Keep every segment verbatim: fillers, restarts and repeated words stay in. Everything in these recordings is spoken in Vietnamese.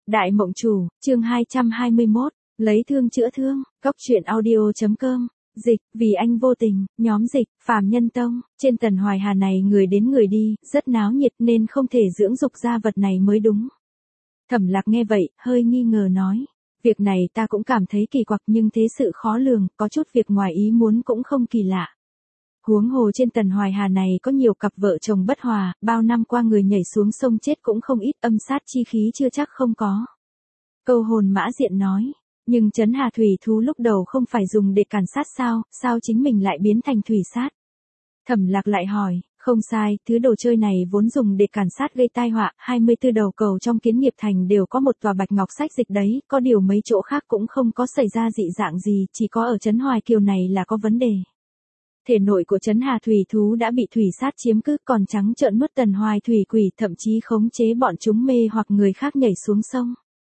Đại Mộng Chủ, chương hai trăm hai mươi mốt, lấy thương chữa thương, Cốc Truyện Audio chấm com, dịch, vì anh vô tình, nhóm dịch, Phàm Nhân Tông, trên Tần Hoài Hà này người đến người đi, rất náo nhiệt nên không thể dưỡng dục ra vật này mới đúng. Thẩm Lạc nghe vậy, hơi nghi ngờ nói, việc này ta cũng cảm thấy kỳ quặc nhưng thế sự khó lường, có chút việc ngoài ý muốn cũng không kỳ lạ. Huống hồ trên Tần Hoài Hà này có nhiều cặp vợ chồng bất hòa, bao năm qua người nhảy xuống sông chết cũng không ít, âm sát chi khí chưa chắc không có. Câu Hồn Mã Diện nói, nhưng trấn hà thủy thú lúc đầu không phải dùng để càn sát sao, sao chính mình lại biến thành thủy sát? Thẩm Lạc lại hỏi, không sai, thứ đồ chơi này vốn dùng để càn sát gây tai họa, hai mươi tư đầu cầu trong Kiến Nghiệp Thành đều có một tòa bạch ngọc sách dịch đấy, có điều mấy chỗ khác cũng không có xảy ra dị dạng gì, chỉ có ở trấn Hoài Kiều này là có vấn đề. Thể nội của trấn hà thủy thú đã bị thủy sát chiếm cứ, còn trắng trợn nuốt Tần Hoài thủy quỷ, thậm chí khống chế bọn chúng mê hoặc người khác nhảy xuống sông.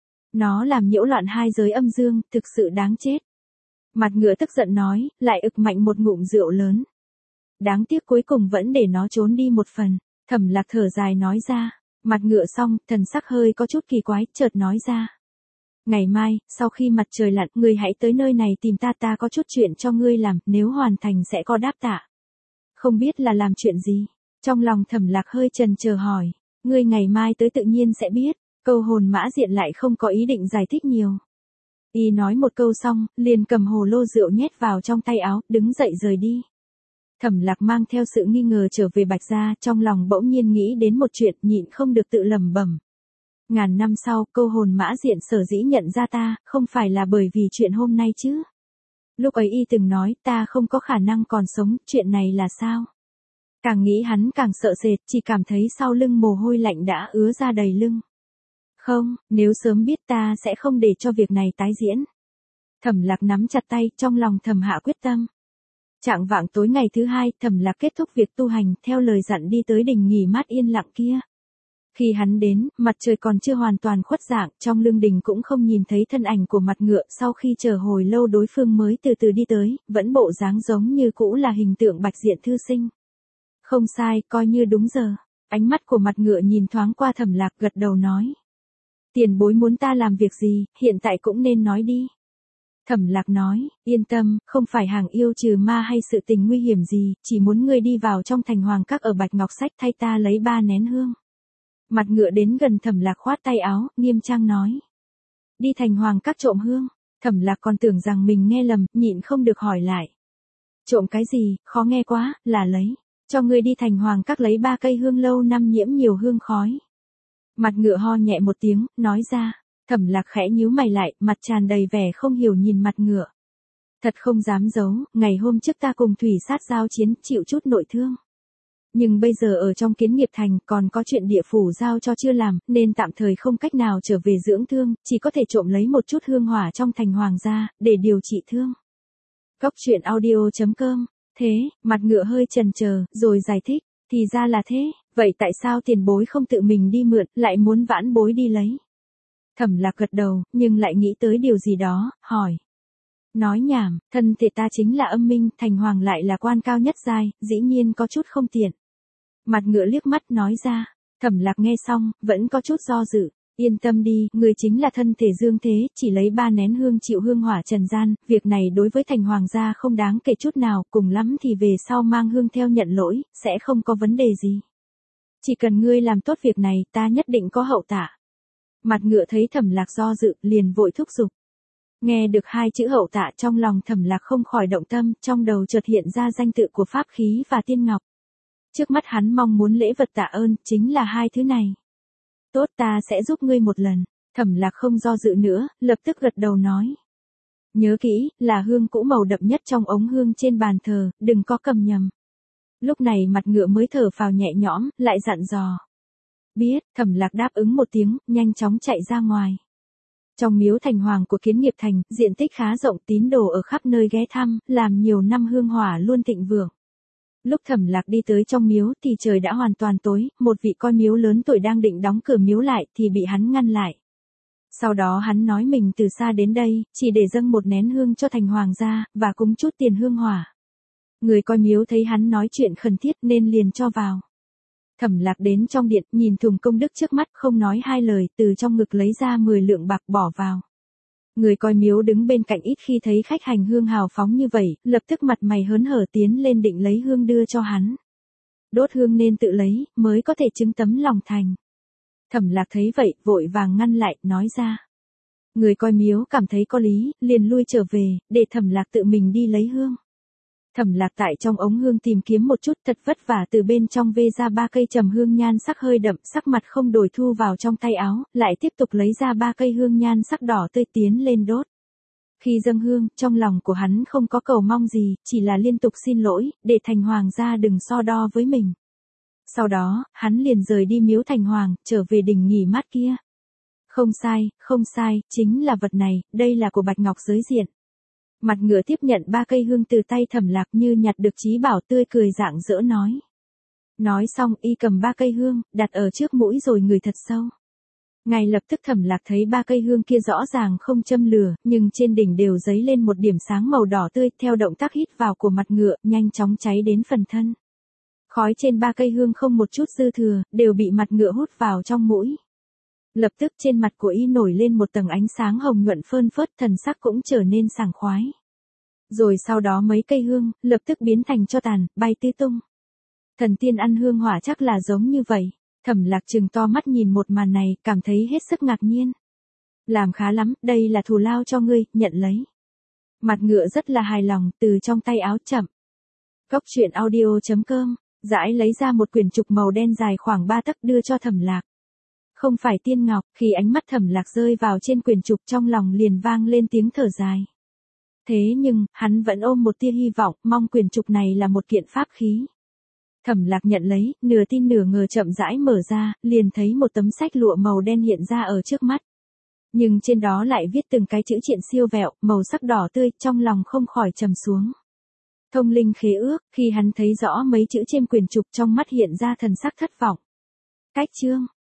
Nó làm nhiễu loạn hai giới âm dương, thực sự đáng chết. Mặt Ngựa tức giận nói, lại ực mạnh một ngụm rượu lớn. Đáng tiếc cuối cùng vẫn để nó trốn đi một phần. Thẩm Lạc thở dài nói ra. Mặt Ngựa xong, thần sắc hơi có chút kỳ quái, chợt nói ra. Ngày mai, sau khi mặt trời lặn, ngươi hãy tới nơi này tìm ta, ta có chút chuyện cho ngươi làm, nếu hoàn thành sẽ có đáp tạ. Không biết là làm chuyện gì? Trong lòng Thẩm Lạc hơi chần chờ hỏi. Ngươi ngày mai tới tự nhiên sẽ biết. Câu Hồn Mã Diện lại không có ý định giải thích nhiều. Y nói một câu xong, liền cầm hồ lô rượu nhét vào trong tay áo, đứng dậy rời đi. Thẩm Lạc mang theo sự nghi ngờ trở về Bạch Gia, trong lòng bỗng nhiên nghĩ đến một chuyện, nhịn không được tự lẩm bẩm. Ngàn năm sau, Câu Hồn Mã Diện sở dĩ nhận ra ta, không phải là bởi vì chuyện hôm nay chứ. Lúc ấy y từng nói, ta không có khả năng còn sống, chuyện này là sao? Càng nghĩ hắn càng sợ sệt, chỉ cảm thấy sau lưng mồ hôi lạnh đã ứa ra đầy lưng. Không, nếu sớm biết ta sẽ không để cho việc này tái diễn. Thẩm Lạc nắm chặt tay, trong lòng thầm hạ quyết tâm. Chạng vạng tối ngày thứ hai, Thẩm Lạc kết thúc việc tu hành, theo lời dặn đi tới đình nghỉ mát yên lặng kia. Khi hắn đến, mặt trời còn chưa hoàn toàn khuất dạng, trong lương đình cũng không nhìn thấy thân ảnh của Mặt Ngựa, sau khi chờ hồi lâu đối phương mới từ từ đi tới, vẫn bộ dáng giống như cũ là hình tượng Bạch Diện thư sinh. Không sai, coi như đúng giờ. Ánh mắt của Mặt Ngựa nhìn thoáng qua Thẩm Lạc, gật đầu nói. Tiền bối muốn ta làm việc gì, hiện tại cũng nên nói đi. Thẩm Lạc nói, yên tâm, không phải hàng yêu trừ ma hay sự tình nguy hiểm gì, chỉ muốn ngươi đi vào trong thành hoàng các ở Bạch Ngọc Sách thay ta lấy ba nén hương. Mặt Ngựa đến gần Thẩm Lạc khoát tay áo, nghiêm trang nói. Đi thành hoàng các trộm hương. Thẩm Lạc còn tưởng rằng mình nghe lầm, nhịn không được hỏi lại. Trộm cái gì, khó nghe quá, là lấy. Cho ngươi đi thành hoàng các lấy ba cây hương lâu năm nhiễm nhiều hương khói. Mặt Ngựa ho nhẹ một tiếng, nói ra. Thẩm Lạc khẽ nhíu mày lại, mặt tràn đầy vẻ không hiểu nhìn Mặt Ngựa. Thật không dám giấu, ngày hôm trước ta cùng thủy sát giao chiến, chịu chút nội thương. Nhưng bây giờ ở trong Kiến Nghiệp Thành còn có chuyện địa phủ giao cho chưa làm, nên tạm thời không cách nào trở về dưỡng thương, chỉ có thể trộm lấy một chút hương hỏa trong thành hoàng gia, để điều trị thương. Cốc Truyện Audio chấm com, thế, Mặt Ngựa hơi chần chờ, rồi giải thích, thì ra là thế, vậy tại sao tiền bối không tự mình đi mượn, lại muốn vãn bối đi lấy? Thẩm Lạc gật đầu, nhưng lại nghĩ tới điều gì đó, hỏi. Nói nhảm, thân thể ta chính là âm minh, thành hoàng lại là quan cao nhất giai, dĩ nhiên có chút không tiện. Mặt Ngựa liếc mắt nói ra, Thẩm Lạc nghe xong, vẫn có chút do dự, yên tâm đi, người chính là thân thể dương thế, chỉ lấy ba nén hương chịu hương hỏa trần gian, việc này đối với thành hoàng gia không đáng kể chút nào, cùng lắm thì về sau mang hương theo nhận lỗi, sẽ không có vấn đề gì. Chỉ cần ngươi làm tốt việc này, ta nhất định có hậu tạ. Mặt Ngựa thấy Thẩm Lạc do dự, liền vội thúc giục. Nghe được hai chữ hậu tạ, trong lòng Thẩm Lạc không khỏi động tâm, trong đầu chợt hiện ra danh tự của pháp khí và tiên ngọc. Trước mắt hắn mong muốn lễ vật tạ ơn, chính là hai thứ này. Tốt, ta sẽ giúp ngươi một lần. Thẩm Lạc không do dự nữa, lập tức gật đầu nói. Nhớ kỹ, là hương cũ màu đậm nhất trong ống hương trên bàn thờ, đừng có cầm nhầm. Lúc này Mặt Ngựa mới thở phào nhẹ nhõm, lại dặn dò. Biết, Thẩm Lạc đáp ứng một tiếng, nhanh chóng chạy ra ngoài. Trong miếu thành hoàng của Kiến Nghiệp Thành, diện tích khá rộng, tín đồ ở khắp nơi ghé thăm, làm nhiều năm hương hỏa luôn thịnh vượng. Lúc Thẩm Lạc đi tới trong miếu thì trời đã hoàn toàn tối, một vị coi miếu lớn tuổi đang định đóng cửa miếu lại thì bị hắn ngăn lại. Sau đó hắn nói mình từ xa đến đây, chỉ để dâng một nén hương cho thành hoàng gia, và cúng chút tiền hương hỏa. Người coi miếu thấy hắn nói chuyện khẩn thiết nên liền cho vào. Thẩm Lạc đến trong điện, nhìn thùng công đức trước mắt, không nói hai lời, từ trong ngực lấy ra mười lượng bạc bỏ vào. Người coi miếu đứng bên cạnh ít khi thấy khách hành hương hào phóng như vậy, lập tức mặt mày hớn hở tiến lên định lấy hương đưa cho hắn. Đốt hương nên tự lấy, mới có thể chứng tấm lòng thành. Thẩm Lạc thấy vậy, vội vàng ngăn lại, nói ra. Người coi miếu cảm thấy có lý, liền lui trở về, để Thẩm Lạc tự mình đi lấy hương. Thẩm Lạc tại trong ống hương tìm kiếm một chút, thật vất vả từ bên trong vê ra ba cây trầm hương nhan sắc hơi đậm, sắc mặt không đổi thu vào trong tay áo, lại tiếp tục lấy ra ba cây hương nhan sắc đỏ tươi tiến lên đốt. Khi dâng hương, trong lòng của hắn không có cầu mong gì, chỉ là liên tục xin lỗi, để Thành Hoàng gia đừng so đo với mình. Sau đó, hắn liền rời đi miếu Thành Hoàng, trở về đình nghỉ mát kia. Không sai, không sai, chính là vật này, đây là của Bạch Ngọc giới diện. Mặt ngựa tiếp nhận ba cây hương từ tay Thẩm Lạc như nhặt được trí bảo, tươi cười rạng rỡ nói. Nói xong y cầm ba cây hương, đặt ở trước mũi rồi ngửi thật sâu. Ngay lập tức Thẩm Lạc thấy ba cây hương kia rõ ràng không châm lửa, nhưng trên đỉnh đều dấy lên một điểm sáng màu đỏ tươi, theo động tác hít vào của mặt ngựa, nhanh chóng cháy đến phần thân. Khói trên ba cây hương không một chút dư thừa, đều bị mặt ngựa hút vào trong mũi. Lập tức trên mặt của y nổi lên một tầng ánh sáng hồng nhuận phơn phớt, thần sắc cũng trở nên sảng khoái. Rồi sau đó mấy cây hương, lập tức biến thành tro tàn, bay tứ tung. Thần tiên ăn hương hỏa chắc là giống như vậy. Thẩm Lạc trừng to mắt nhìn một màn này, cảm thấy hết sức ngạc nhiên. Làm khá lắm, đây là thù lao cho ngươi, nhận lấy. Mặt ngựa rất là hài lòng, từ trong tay áo chậm. Góc truyện audio chấm com, Dãi lấy ra một quyển trục màu đen dài khoảng ba tấc đưa cho Thẩm Lạc. Không phải tiên ngọc, khi ánh mắt Thẩm Lạc rơi vào trên quyển trục trong lòng liền vang lên tiếng thở dài. Thế nhưng, hắn vẫn ôm một tia hy vọng, mong quyển trục này là một kiện pháp khí. Thẩm Lạc nhận lấy, nửa tin nửa ngờ chậm rãi mở ra, liền thấy một tấm sách lụa màu đen hiện ra ở trước mắt. Nhưng trên đó lại viết từng cái chữ triện siêu vẹo, màu sắc đỏ tươi, trong lòng không khỏi trầm xuống. Thông linh khế ước, khi hắn thấy rõ mấy chữ trên quyển trục trong mắt hiện ra thần sắc thất vọng. Cách chương